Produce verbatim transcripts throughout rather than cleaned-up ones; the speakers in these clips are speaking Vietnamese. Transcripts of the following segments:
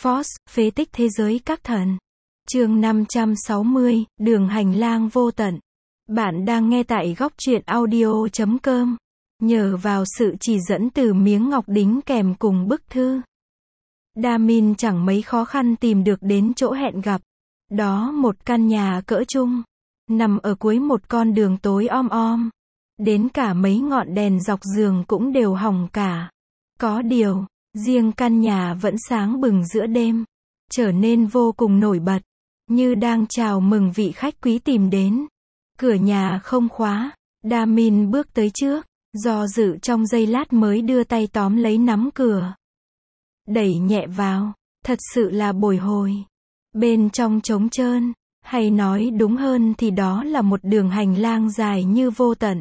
Force, phế tích thế giới các thần. Chương năm trăm sáu mươi, đường hành lang vô tận. Bạn đang nghe tại góc truyện audio chấm com. Nhờ vào sự chỉ dẫn từ miếng ngọc đính kèm cùng bức thư, Damin chẳng mấy khó khăn tìm được đến chỗ hẹn gặp. Đó một căn nhà cỡ trung, nằm ở cuối một con đường tối om om. Đến cả mấy ngọn đèn dọc giường cũng đều hỏng cả. Có điều, riêng căn nhà vẫn sáng bừng giữa đêm, trở nên vô cùng nổi bật, như đang chào mừng vị khách quý tìm đến. Cửa nhà không khóa, Damin bước tới trước, do dự trong giây lát mới đưa tay tóm lấy nắm cửa. Đẩy nhẹ vào, thật sự là bồi hồi. Bên trong trống trơn, hay nói đúng hơn thì đó là một đường hành lang dài như vô tận.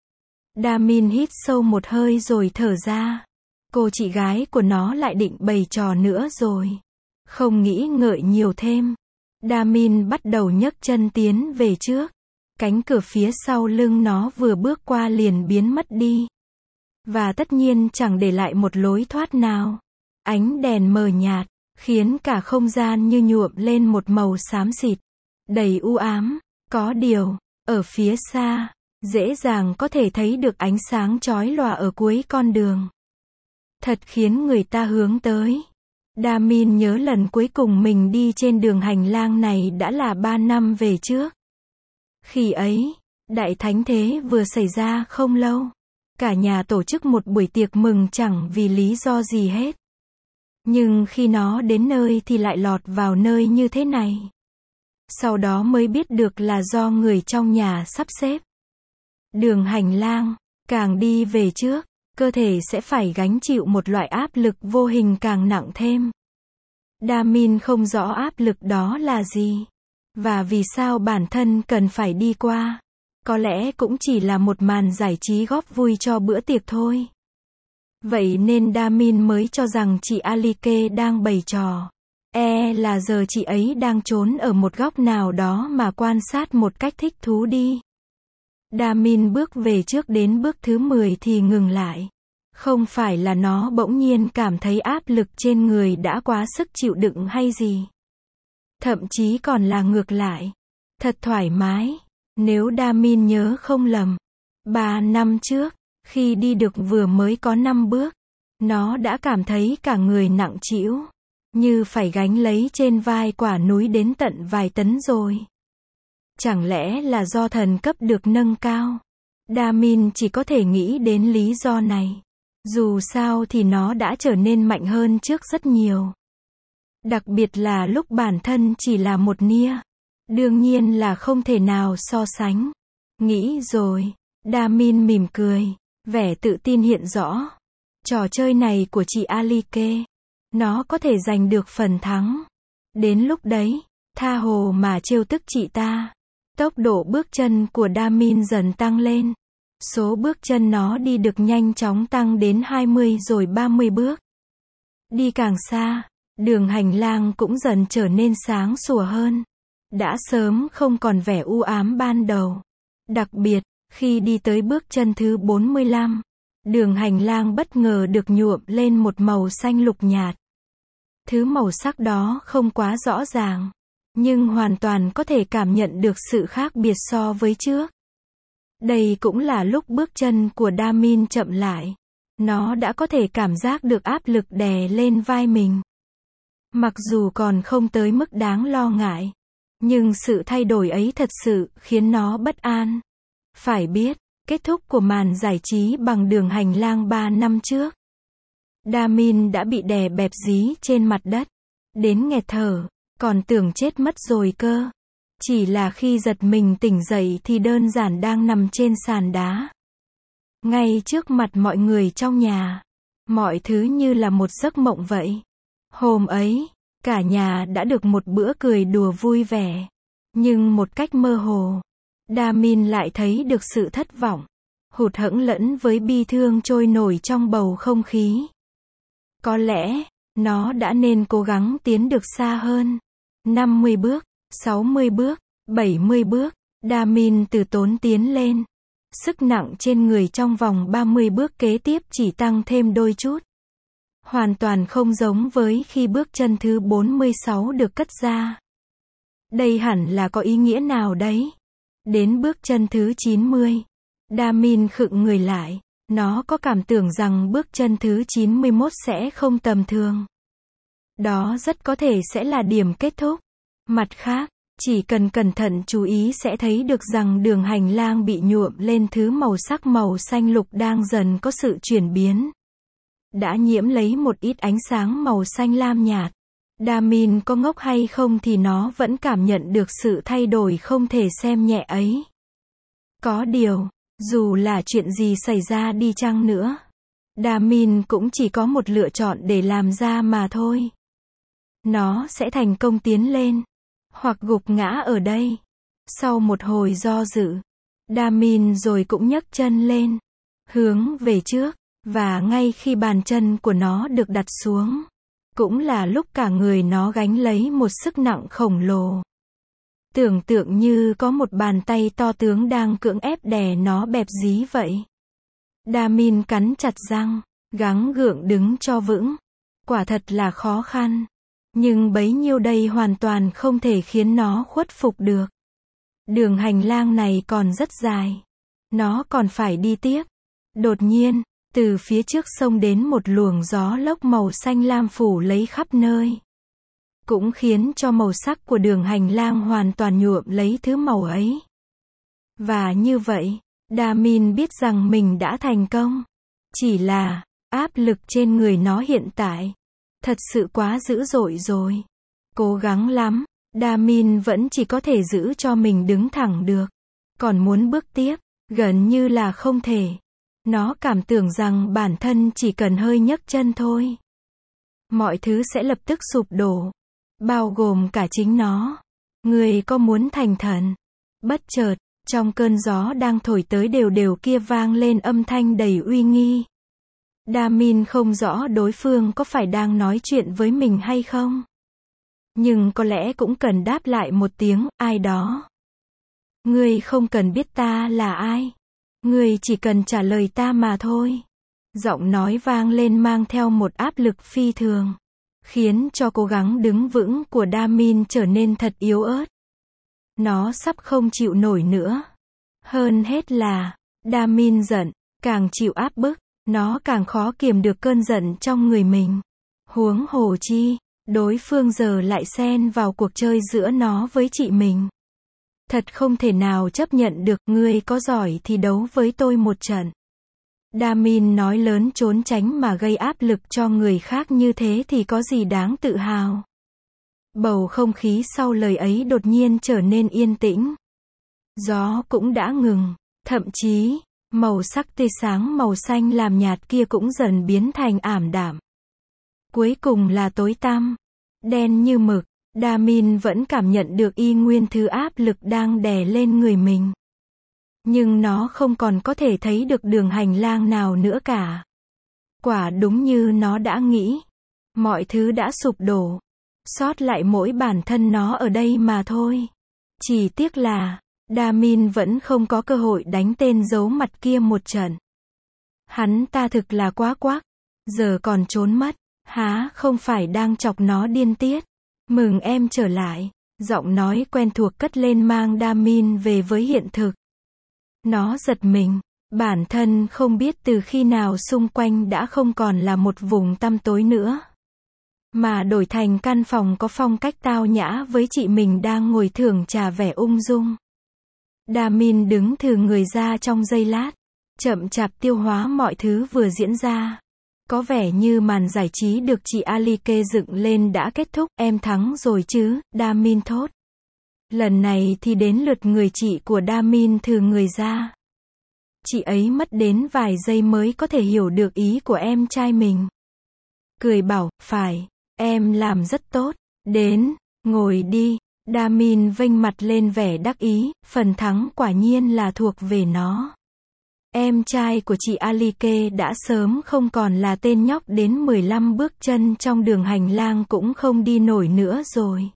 Damin hít sâu một hơi rồi thở ra. Cô chị gái của nó lại định bày trò nữa rồi. Không nghĩ ngợi nhiều thêm, Damin bắt đầu nhấc chân tiến về trước. Cánh cửa phía sau lưng nó vừa bước qua liền biến mất đi. Và tất nhiên chẳng để lại một lối thoát nào. Ánh đèn mờ nhạt, khiến cả không gian như nhuộm lên một màu xám xịt, đầy u ám. Có điều, ở phía xa, dễ dàng có thể thấy được ánh sáng chói lòa ở cuối con đường. Thật khiến người ta hướng tới. Damin nhớ lần cuối cùng mình đi trên đường hành lang này đã là ba năm về trước. Khi ấy, đại thánh thế vừa xảy ra không lâu. Cả nhà tổ chức một buổi tiệc mừng chẳng vì lý do gì hết. Nhưng khi nó đến nơi thì lại lọt vào nơi như thế này. Sau đó mới biết được là do người trong nhà sắp xếp. Đường hành lang, càng đi về trước, cơ thể sẽ phải gánh chịu một loại áp lực vô hình càng nặng thêm. Damin không rõ áp lực đó là gì, và vì sao bản thân cần phải đi qua. Có lẽ cũng chỉ là một màn giải trí góp vui cho bữa tiệc thôi. Vậy nên Damin mới cho rằng chị Alike đang bày trò. E là giờ chị ấy đang trốn ở một góc nào đó mà quan sát một cách thích thú đi. Damin bước về trước đến bước thứ mười thì ngừng lại. Không phải là nó bỗng nhiên cảm thấy áp lực trên người đã quá sức chịu đựng hay gì. Thậm chí còn là ngược lại. Thật thoải mái. Nếu Damin nhớ không lầm, ba năm trước, khi đi được vừa mới có năm bước, nó đã cảm thấy cả người nặng trĩu, như phải gánh lấy trên vai quả núi đến tận vài tấn rồi. Chẳng lẽ là do thần cấp được nâng cao? Damin chỉ có thể nghĩ đến lý do này. Dù sao thì nó đã trở nên mạnh hơn trước rất nhiều. Đặc biệt là lúc bản thân chỉ là một nia. Đương nhiên là không thể nào so sánh. Nghĩ rồi, Damin mỉm cười, vẻ tự tin hiện rõ. Trò chơi này của chị Alike, nó có thể giành được phần thắng. Đến lúc đấy, tha hồ mà trêu tức chị ta. Tốc độ bước chân của Damin dần tăng lên. Số bước chân nó đi được nhanh chóng tăng đến hai mươi rồi ba mươi bước. Đi càng xa, đường hành lang cũng dần trở nên sáng sủa hơn. Đã sớm không còn vẻ u ám ban đầu. Đặc biệt, khi đi tới bước chân thứ bốn mươi lăm, đường hành lang bất ngờ được nhuộm lên một màu xanh lục nhạt. Thứ màu sắc đó không quá rõ ràng, nhưng hoàn toàn có thể cảm nhận được sự khác biệt so với trước. Đây cũng là lúc bước chân của Damin chậm lại. Nó đã có thể cảm giác được áp lực đè lên vai mình. Mặc dù còn không tới mức đáng lo ngại, nhưng sự thay đổi ấy thật sự khiến nó bất an. Phải biết, kết thúc của màn giải trí bằng đường hành lang ba năm trước, Damin đã bị đè bẹp dí trên mặt đất, đến nghẹt thở, còn tưởng chết mất rồi cơ. Chỉ là khi giật mình tỉnh dậy thì đơn giản đang nằm trên sàn đá. Ngay trước mặt mọi người trong nhà. Mọi thứ như là một giấc mộng vậy. Hôm ấy, cả nhà đã được một bữa cười đùa vui vẻ. Nhưng một cách mơ hồ, Damin lại thấy được sự thất vọng, hụt hẫng lẫn với bi thương trôi nổi trong bầu không khí. Có lẽ, nó đã nên cố gắng tiến được xa hơn. năm mươi bước, sáu mươi bước, bảy mươi bước, Damin từ tốn tiến lên. Sức nặng trên người trong vòng ba mươi bước kế tiếp chỉ tăng thêm đôi chút. Hoàn toàn không giống với khi bước chân thứ bốn mươi sáu được cất ra. Đây hẳn là có ý nghĩa nào đấy. Đến bước chân thứ chín mươi, Damin khựng người lại. Nó có cảm tưởng rằng bước chân thứ chín mươi mốt sẽ không tầm thường. Đó rất có thể sẽ là điểm kết thúc. Mặt khác, chỉ cần cẩn thận chú ý sẽ thấy được rằng đường hành lang bị nhuộm lên thứ màu sắc màu xanh lục đang dần có sự chuyển biến. Đã nhiễm lấy một ít ánh sáng màu xanh lam nhạt. Damin có ngốc hay không thì nó vẫn cảm nhận được sự thay đổi không thể xem nhẹ ấy. Có điều, dù là chuyện gì xảy ra đi chăng nữa, Damin cũng chỉ có một lựa chọn để làm ra mà thôi. Nó sẽ thành công tiến lên, hoặc gục ngã ở đây. Sau một hồi do dự, Damin rồi cũng nhấc chân lên, hướng về trước, và ngay khi bàn chân của nó được đặt xuống, cũng là lúc cả người nó gánh lấy một sức nặng khổng lồ. Tưởng tượng như có một bàn tay to tướng đang cưỡng ép đè nó bẹp dí vậy. Damin cắn chặt răng, gắng gượng đứng cho vững. Quả thật là khó khăn. Nhưng bấy nhiêu đây hoàn toàn không thể khiến nó khuất phục được. Đường hành lang này còn rất dài. Nó còn phải đi tiếp. Đột nhiên, từ phía trước xông đến một luồng gió lốc màu xanh lam phủ lấy khắp nơi. Cũng khiến cho màu sắc của đường hành lang hoàn toàn nhuộm lấy thứ màu ấy. Và như vậy, Damin biết rằng mình đã thành công. Chỉ là, áp lực trên người nó hiện tại thật sự quá dữ dội rồi. Cố gắng lắm, Damin vẫn chỉ có thể giữ cho mình đứng thẳng được. Còn muốn bước tiếp, gần như là không thể. Nó cảm tưởng rằng bản thân chỉ cần hơi nhấc chân thôi, mọi thứ sẽ lập tức sụp đổ. Bao gồm cả chính nó. Người có muốn thành thần? Bất chợt, trong cơn gió đang thổi tới đều đều kia vang lên âm thanh đầy uy nghi. Damin không rõ đối phương có phải đang nói chuyện với mình hay không. Nhưng có lẽ cũng cần đáp lại một tiếng, ai đó. Ngươi không cần biết ta là ai. Ngươi chỉ cần trả lời ta mà thôi. Giọng nói vang lên mang theo một áp lực phi thường, khiến cho cố gắng đứng vững của Damin trở nên thật yếu ớt. Nó sắp không chịu nổi nữa. Hơn hết là, Damin giận, càng chịu áp bức, nó càng khó kiềm được cơn giận trong người mình. Huống hồ chi, đối phương giờ lại xen vào cuộc chơi giữa nó với chị mình. Thật không thể nào chấp nhận được, ngươi có giỏi thì đấu với tôi một trận. Damin nói lớn trốn tránh mà gây áp lực cho người khác như thế thì có gì đáng tự hào. Bầu không khí sau lời ấy đột nhiên trở nên yên tĩnh. Gió cũng đã ngừng, thậm chí, màu sắc tươi sáng màu xanh làm nhạt kia cũng dần biến thành ảm đạm. Cuối cùng là tối tăm, đen như mực. Damin vẫn cảm nhận được y nguyên thứ áp lực đang đè lên người mình. Nhưng nó không còn có thể thấy được đường hành lang nào nữa cả. Quả đúng như nó đã nghĩ. Mọi thứ đã sụp đổ. Sót lại mỗi bản thân nó ở đây mà thôi. Chỉ tiếc là, Damin vẫn không có cơ hội đánh tên giấu mặt kia một trận. Hắn ta thực là quá quắc. Giờ còn trốn mất. Há không phải đang chọc nó điên tiết. Mừng em trở lại. Giọng nói quen thuộc cất lên mang Damin về với hiện thực. Nó giật mình. Bản thân không biết từ khi nào xung quanh đã không còn là một vùng tăm tối nữa. Mà đổi thành căn phòng có phong cách tao nhã với chị mình đang ngồi thưởng trà vẻ ung dung. Damin đứng thừ người ra trong giây lát. Chậm chạp tiêu hóa mọi thứ vừa diễn ra. Có vẻ như màn giải trí được chị Alike dựng lên đã kết thúc. Em thắng rồi chứ, Damin thốt. Lần này thì đến lượt người chị của Damin thừ người ra. Chị ấy mất đến vài giây mới có thể hiểu được ý của em trai mình. Cười bảo, phải, em làm rất tốt. Đến, ngồi đi. Damin vênh mặt lên vẻ đắc ý, phần thắng quả nhiên là thuộc về nó. Em trai của chị Alike đã sớm không còn là tên nhóc đến mười lăm bước chân trong đường hành lang cũng không đi nổi nữa rồi.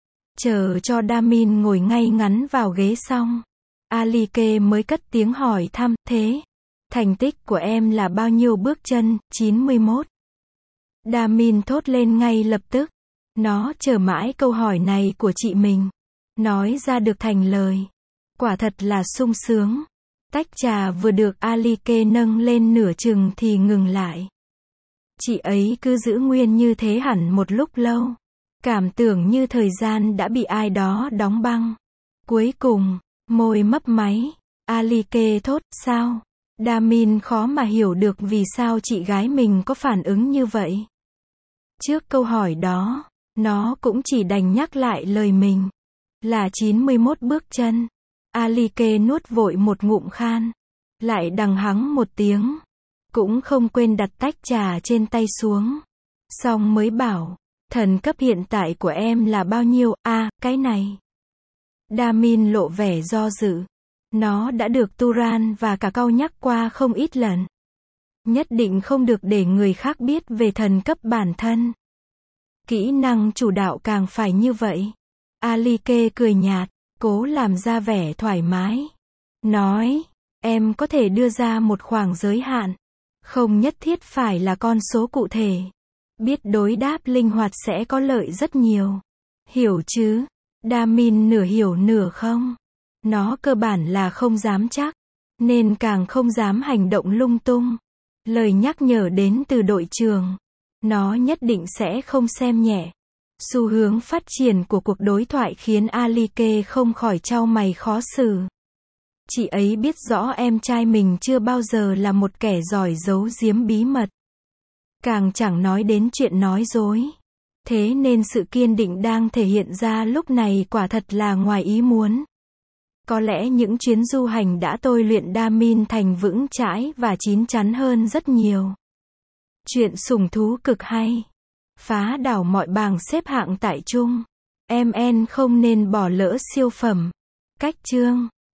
Chờ cho Damin ngồi ngay ngắn vào ghế xong, Alike mới cất tiếng hỏi thăm, thế, thành tích của em là bao nhiêu bước chân? chín mươi mốt. Damin thốt lên ngay lập tức. Nó chờ mãi câu hỏi này của chị mình. Nói ra được thành lời. Quả thật là sung sướng. Tách trà vừa được Alike nâng lên nửa chừng thì ngừng lại. Chị ấy cứ giữ nguyên như thế hẳn một lúc lâu. Cảm tưởng như thời gian đã bị ai đó đóng băng. Cuối cùng, môi mấp máy. Alike thốt, sao? Damin khó mà hiểu được vì sao chị gái mình có phản ứng như vậy. Trước câu hỏi đó, nó cũng chỉ đành nhắc lại lời mình. Là chín mươi mốt bước chân. Alike nuốt vội một ngụm khan. Lại đằng hắng một tiếng. Cũng không quên đặt tách trà trên tay xuống. Xong mới bảo, thần cấp hiện tại của em là bao nhiêu? À, cái này. Damin lộ vẻ do dự. Nó đã được Turan và cả Cau nhắc qua không ít lần. Nhất định không được để người khác biết về thần cấp bản thân. Kỹ năng chủ đạo càng phải như vậy. Alike cười nhạt, cố làm ra vẻ thoải mái. Nói, em có thể đưa ra một khoảng giới hạn. Không nhất thiết phải là con số cụ thể. Biết đối đáp linh hoạt sẽ có lợi rất nhiều. Hiểu chứ? Damin nửa hiểu nửa không. Nó cơ bản là không dám chắc. Nên càng không dám hành động lung tung. Lời nhắc nhở đến từ đội trưởng. Nó nhất định sẽ không xem nhẹ. Xu hướng phát triển của cuộc đối thoại khiến Alike không khỏi chau mày khó xử. Chị ấy biết rõ em trai mình chưa bao giờ là một kẻ giỏi giấu giếm bí mật. Càng chẳng nói đến chuyện nói dối. Thế nên sự kiên định đang thể hiện ra lúc này quả thật là ngoài ý muốn. Có lẽ những chuyến du hành đã tôi luyện Damin thành vững chãi và chín chắn hơn rất nhiều. Chuyện sủng thú cực hay. Phá đảo mọi bảng xếp hạng tại chung. Em en không nên bỏ lỡ siêu phẩm. Cách chương